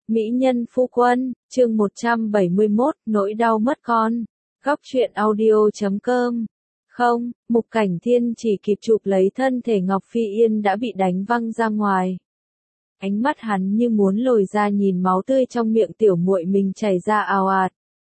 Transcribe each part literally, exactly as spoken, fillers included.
Mỹ nhân phu quân, chương một trăm bảy mươi mốt, nỗi đau mất con. Góc truyện audio chấm com. Không, Mục Cảnh Thiên chỉ kịp chụp lấy thân thể Ngọc Phi Yên đã bị đánh văng ra ngoài. Ánh mắt hắn như muốn lồi ra nhìn máu tươi trong miệng tiểu muội mình chảy ra ào ạt.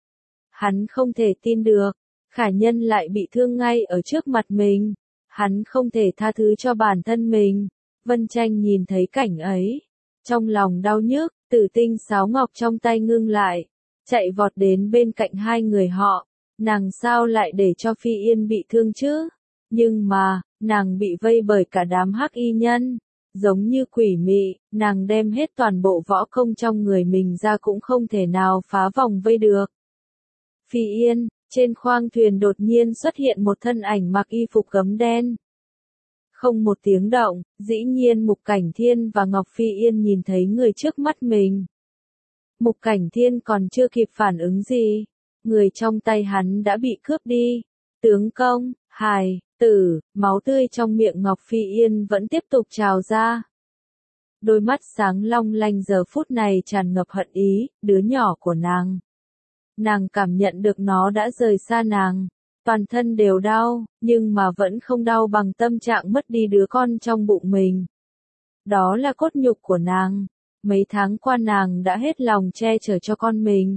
Hắn không thể tin được, Khả Nhân lại bị thương ngay ở trước mặt mình. Hắn không thể tha thứ cho bản thân mình. Vân Tranh nhìn thấy cảnh ấy, trong lòng đau nhức, Tử Tinh sáo ngọc trong tay ngưng lại, chạy vọt đến bên cạnh hai người họ. Nàng sao lại để cho Phi Yên bị thương chứ? Nhưng mà, nàng bị vây bởi cả đám hắc y nhân. Giống như quỷ mị, nàng đem hết toàn bộ võ công trong người mình ra cũng không thể nào phá vòng vây được. Phi Yên, trên khoang thuyền đột nhiên xuất hiện một thân ảnh mặc y phục gấm đen. Không một tiếng động, dĩ nhiên Mục Cảnh Thiên và Ngọc Phi Yên nhìn thấy người trước mắt mình. Mục Cảnh Thiên còn chưa kịp phản ứng gì, người trong tay hắn đã bị cướp đi. Tướng công, hài, tử, máu tươi trong miệng Ngọc Phi Yên vẫn tiếp tục trào ra. Đôi mắt sáng long lanh giờ phút này tràn ngập hận ý, đứa nhỏ của nàng. Nàng cảm nhận được nó đã rời xa nàng. Toàn thân đều đau, nhưng mà vẫn không đau bằng tâm trạng mất đi đứa con trong bụng mình. Đó là cốt nhục của nàng. Mấy tháng qua nàng đã hết lòng che chở cho con mình.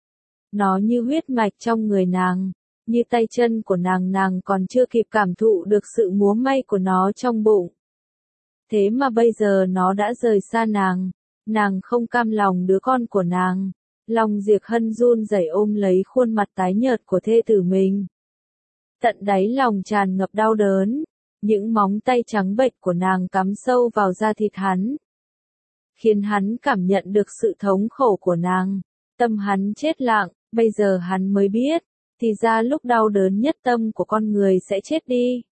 Nó như huyết mạch trong người nàng, như tay chân của nàng nàng còn chưa kịp cảm thụ được sự múa may của nó trong bụng. Thế mà bây giờ nó đã rời xa nàng, nàng không cam lòng đứa con của nàng. Long Diệp Hân run rẩy ôm lấy khuôn mặt tái nhợt của thê tử mình. Tận đáy lòng tràn ngập đau đớn, những móng tay trắng bệch của nàng cắm sâu vào da thịt hắn, khiến hắn cảm nhận được sự thống khổ của nàng. Tâm hắn chết lặng, bây giờ hắn mới biết, thì ra lúc đau đớn nhất tâm của con người sẽ chết đi.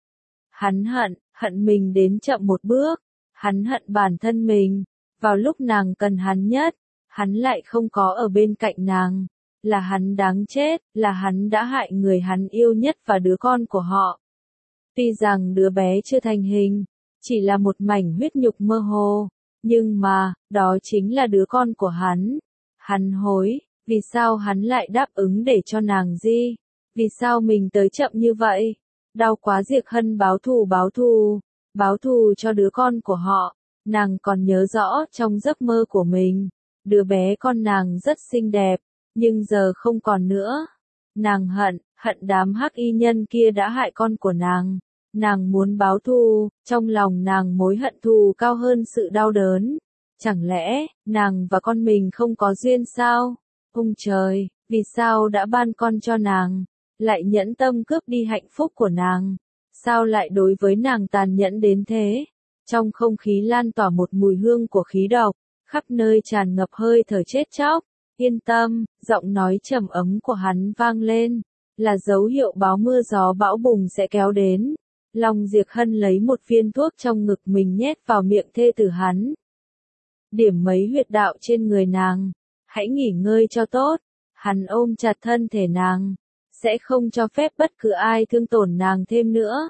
Hắn hận, hận mình đến chậm một bước, hắn hận bản thân mình, vào lúc nàng cần hắn nhất, hắn lại không có ở bên cạnh nàng. Là hắn đáng chết, là hắn đã hại người hắn yêu nhất và đứa con của họ. Tuy rằng đứa bé chưa thành hình, chỉ là một mảnh huyết nhục mơ hồ, nhưng mà, đó chính là đứa con của hắn. Hắn hối, vì sao hắn lại đáp ứng để cho nàng di? Vì sao mình tới chậm như vậy? Đau quá. Diệp Hân báo thù báo thù, báo thù cho đứa con của họ. Nàng còn nhớ rõ trong giấc mơ của mình, đứa bé con nàng rất xinh đẹp. Nhưng giờ không còn nữa. Nàng hận, hận đám hắc y nhân kia đã hại con của nàng. Nàng muốn báo thù, trong lòng nàng mối hận thù cao hơn sự đau đớn. Chẳng lẽ, nàng và con mình không có duyên sao? Ông trời, vì sao đã ban con cho nàng, lại nhẫn tâm cướp đi hạnh phúc của nàng? Sao lại đối với nàng tàn nhẫn đến thế? Trong không khí lan tỏa một mùi hương của khí độc, khắp nơi tràn ngập hơi thở chết chóc. Yên tâm, giọng nói trầm ấm của hắn vang lên, là dấu hiệu báo mưa gió bão bùng sẽ kéo đến. Long Diệp Hân lấy một viên thuốc trong ngực mình nhét vào miệng thê tử hắn. Điểm mấy huyệt đạo trên người nàng, hãy nghỉ ngơi cho tốt. Hắn ôm chặt thân thể nàng, sẽ không cho phép bất cứ ai thương tổn nàng thêm nữa.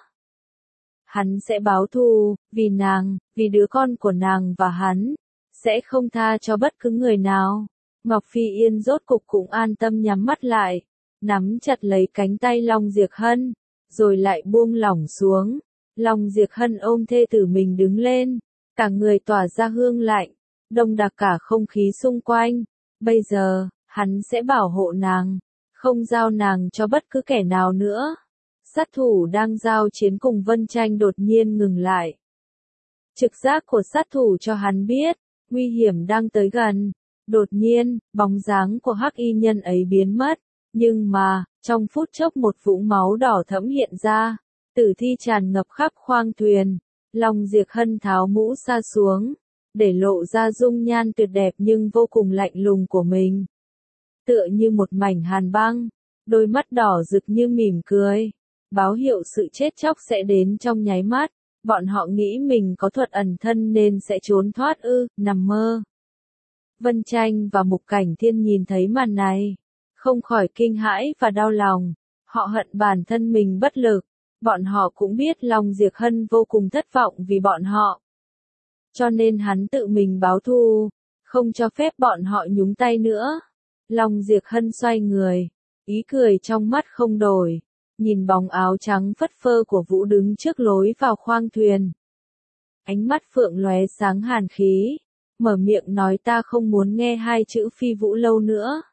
Hắn sẽ báo thù, vì nàng, vì đứa con của nàng và hắn, sẽ không tha cho bất cứ người nào. Ngọc Phi Yên rốt cục cũng an tâm nhắm mắt lại, nắm chặt lấy cánh tay Long Diệp Hân, rồi lại buông lỏng xuống. Long Diệp Hân ôm thê tử mình đứng lên, cả người tỏa ra hương lạnh, đông đặc cả không khí xung quanh. Bây giờ, hắn sẽ bảo hộ nàng, không giao nàng cho bất cứ kẻ nào nữa. Sát thủ đang giao chiến cùng Vân Tranh đột nhiên ngừng lại. Trực giác của sát thủ cho hắn biết, nguy hiểm đang tới gần. Đột nhiên, bóng dáng của hắc y nhân ấy biến mất, nhưng mà, trong phút chốc một vũng máu đỏ thẫm hiện ra, tử thi tràn ngập khắp khoang thuyền. Long Diệp Hân tháo mũ sa xuống, để lộ ra dung nhan tuyệt đẹp nhưng vô cùng lạnh lùng của mình. Tựa như một mảnh hàn băng, đôi mắt đỏ rực như mỉm cười, báo hiệu sự chết chóc sẽ đến trong nháy mắt. Bọn họ nghĩ mình có thuật ẩn thân nên sẽ trốn thoát ư, nằm mơ. Vân Tranh và Mục Cảnh Thiên nhìn thấy màn này, không khỏi kinh hãi và đau lòng. Họ hận bản thân mình bất lực. Bọn họ cũng biết Long Diệp Hân vô cùng thất vọng vì bọn họ. Cho nên hắn tự mình báo thù, không cho phép bọn họ nhúng tay nữa. Long Diệp Hân xoay người, ý cười trong mắt không đổi, nhìn bóng áo trắng phất phơ của Vũ đứng trước lối vào khoang thuyền. Ánh mắt phượng lóe sáng hàn khí, mở miệng nói ta không muốn nghe hai chữ phi Vũ lâu nữa.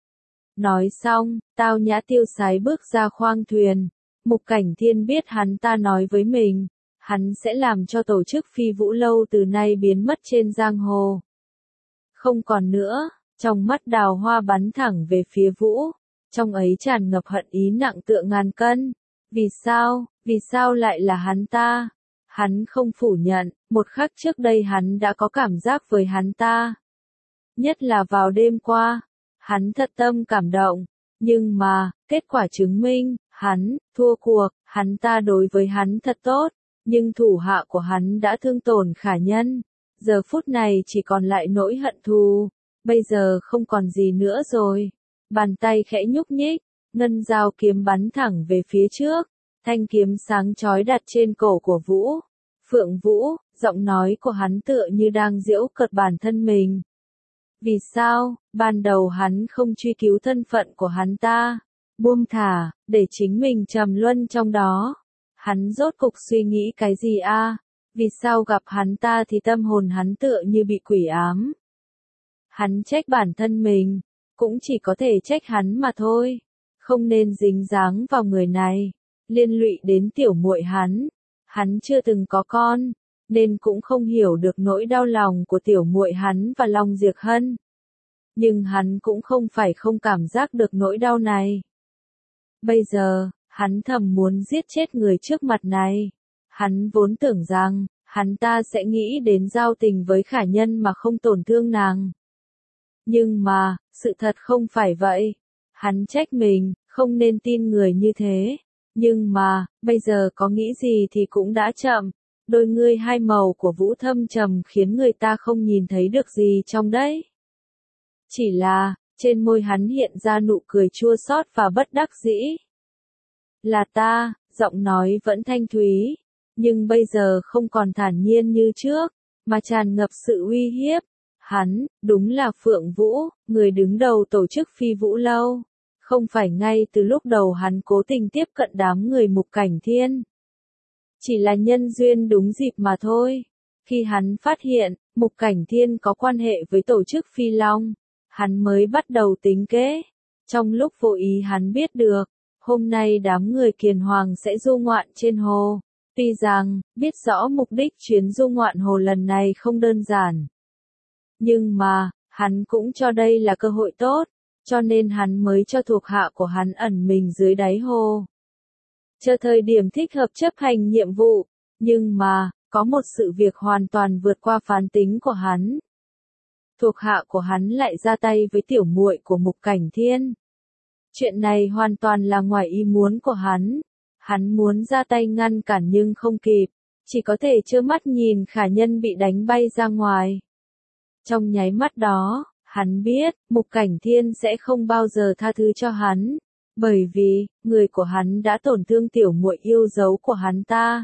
Nói xong, tao nhã tiêu sái bước ra khoang thuyền. Mục Cảnh Thiên biết hắn ta nói với mình, hắn sẽ làm cho tổ chức phi Vũ lâu từ nay biến mất trên giang hồ. Không còn nữa, trong mắt Đào Hoa bắn thẳng về phía Vũ, trong ấy tràn ngập hận ý nặng tựa ngàn cân. Vì sao, vì sao lại là hắn ta? Hắn không phủ nhận, một khắc trước đây hắn đã có cảm giác với hắn ta. Nhất là vào đêm qua, hắn thật tâm cảm động, nhưng mà, kết quả chứng minh, hắn, thua cuộc, hắn ta đối với hắn thật tốt, nhưng thủ hạ của hắn đã thương tổn Khả Nhân. Giờ phút này chỉ còn lại nỗi hận thù, bây giờ không còn gì nữa rồi. Bàn tay khẽ nhúc nhích, ngân dao kiếm bắn thẳng về phía trước, thanh kiếm sáng chói đặt trên cổ của Vũ. Phượng Vũ, giọng nói của hắn tựa như đang giễu cợt bản thân mình. Vì sao, ban đầu hắn không truy cứu thân phận của hắn ta, buông thả, để chính mình trầm luân trong đó. Hắn rốt cục suy nghĩ cái gì a? Vì sao gặp hắn ta thì tâm hồn hắn tựa như bị quỷ ám? Hắn trách bản thân mình, cũng chỉ có thể trách hắn mà thôi. Không nên dính dáng vào người này, liên lụy đến tiểu muội hắn. Hắn chưa từng có con, nên cũng không hiểu được nỗi đau lòng của tiểu muội hắn và Long Diệp Hân. Nhưng hắn cũng không phải không cảm giác được nỗi đau này. Bây giờ, hắn thầm muốn giết chết người trước mặt này. Hắn vốn tưởng rằng, hắn ta sẽ nghĩ đến giao tình với Khả Nhân mà không tổn thương nàng. Nhưng mà, sự thật không phải vậy. Hắn trách mình, không nên tin người như thế. Nhưng mà, bây giờ có nghĩ gì thì cũng đã chậm. Đôi ngươi hai màu của Vũ thâm trầm khiến người ta không nhìn thấy được gì trong đấy. Chỉ là, trên môi hắn hiện ra nụ cười chua xót và bất đắc dĩ. Là ta, giọng nói vẫn thanh thúy, nhưng bây giờ không còn thản nhiên như trước, mà tràn ngập sự uy hiếp. Hắn, đúng là Phượng Vũ, người đứng đầu tổ chức phi Vũ lâu. Không phải ngay từ lúc đầu hắn cố tình tiếp cận đám người Mục Cảnh Thiên. Chỉ là nhân duyên đúng dịp mà thôi. Khi hắn phát hiện, Mục Cảnh Thiên có quan hệ với tổ chức Phi Long, hắn mới bắt đầu tính kế. Trong lúc vô ý hắn biết được, hôm nay đám người Kiền Hoàng sẽ du ngoạn trên hồ. Tuy rằng, biết rõ mục đích chuyến du ngoạn hồ lần này không đơn giản. Nhưng mà, hắn cũng cho đây là cơ hội tốt, cho nên hắn mới cho thuộc hạ của hắn ẩn mình dưới đáy hồ. Chờ thời điểm thích hợp chấp hành nhiệm vụ, nhưng mà, có một sự việc hoàn toàn vượt qua phán tính của hắn. Thuộc hạ của hắn lại ra tay với tiểu muội của Mục Cảnh Thiên. Chuyện này hoàn toàn là ngoài ý muốn của hắn. Hắn muốn ra tay ngăn cản nhưng không kịp, chỉ có thể trơ mắt nhìn Khả Nhân bị đánh bay ra ngoài. Trong nháy mắt đó, hắn biết, Mục Cảnh Thiên sẽ không bao giờ tha thứ cho hắn, bởi vì, người của hắn đã tổn thương tiểu muội yêu dấu của hắn ta.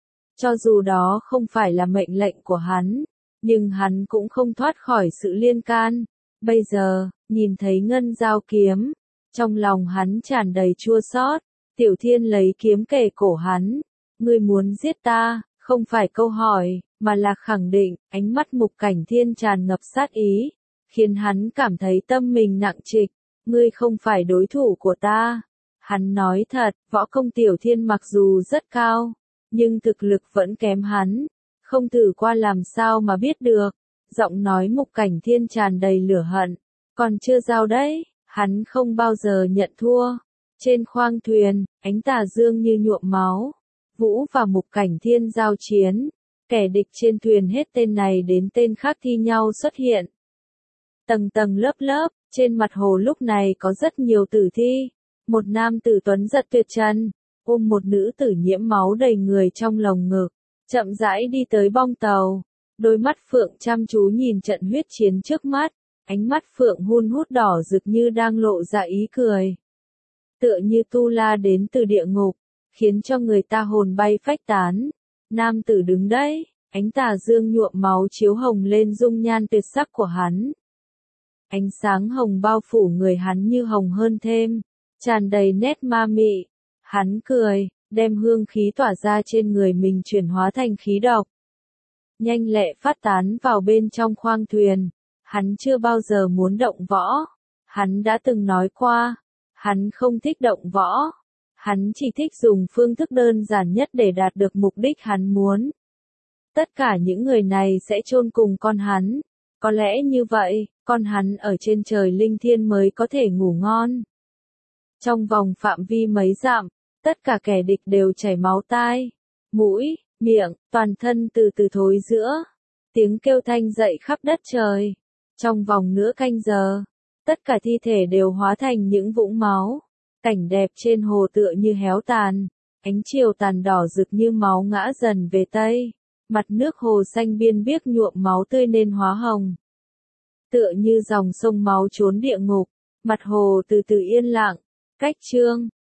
Cho dù đó không phải là mệnh lệnh của hắn, nhưng hắn cũng không thoát khỏi sự liên can. Bây giờ, nhìn thấy ngân dao kiếm, trong lòng hắn tràn đầy chua xót. Tiểu Thiên lấy kiếm kề cổ hắn. Ngươi muốn giết ta, không phải câu hỏi, mà là khẳng định. Ánh mắt Mục Cảnh Thiên tràn ngập sát ý, khiến hắn cảm thấy tâm mình nặng trịch. Ngươi không phải đối thủ của ta. Hắn nói thật, võ công Tiểu Thiên mặc dù rất cao, nhưng thực lực vẫn kém hắn. Không thử qua làm sao mà biết được. Giọng nói Mục Cảnh Thiên tràn đầy lửa hận. Còn chưa giao đấy, hắn không bao giờ nhận thua. Trên khoang thuyền, ánh tà dương như nhuộm máu. Vũ và Mục Cảnh Thiên giao chiến. Kẻ địch trên thuyền hết tên này đến tên khác thi nhau xuất hiện. Tầng tầng lớp lớp, trên mặt hồ lúc này có rất nhiều tử thi. Một nam tử tuấn giật tuyệt trần, ôm một nữ tử nhiễm máu đầy người trong lồng ngực, chậm rãi đi tới bong tàu. Đôi mắt Phượng chăm chú nhìn trận huyết chiến trước mắt, ánh mắt Phượng hun hút đỏ rực như đang lộ ra ý cười. Tựa như tu la đến từ địa ngục, khiến cho người ta hồn bay phách tán. Nam tử đứng đấy, Ánh tà dương nhuộm máu chiếu hồng lên dung nhan tuyệt sắc của hắn. Ánh sáng hồng bao phủ người hắn như hồng hơn thêm, tràn đầy nét ma mị. Hắn cười, đem hương khí tỏa ra trên người mình chuyển hóa thành khí độc. Nhanh lẹ phát tán vào bên trong khoang thuyền. Hắn chưa bao giờ muốn động võ. Hắn đã từng nói qua, hắn không thích động võ. Hắn chỉ thích dùng phương thức đơn giản nhất để đạt được mục đích hắn muốn. Tất cả những người này sẽ chôn cùng con hắn. Có lẽ như vậy, con hắn ở trên trời linh thiên mới có thể ngủ ngon. Trong vòng phạm vi mấy dặm, tất cả kẻ địch đều chảy máu tai, mũi, miệng, toàn thân từ từ thối rữa. Tiếng kêu thanh dậy khắp đất trời. Trong vòng nửa canh giờ, tất cả thi thể đều hóa thành những vũng máu. Cảnh đẹp trên hồ tựa như héo tàn, ánh chiều tàn đỏ rực như máu ngã dần về tây. Mặt nước hồ xanh biên biếc nhuộm máu tươi nên hóa hồng. Tựa như dòng sông máu trốn địa ngục, mặt hồ từ từ yên lặng. Cách chương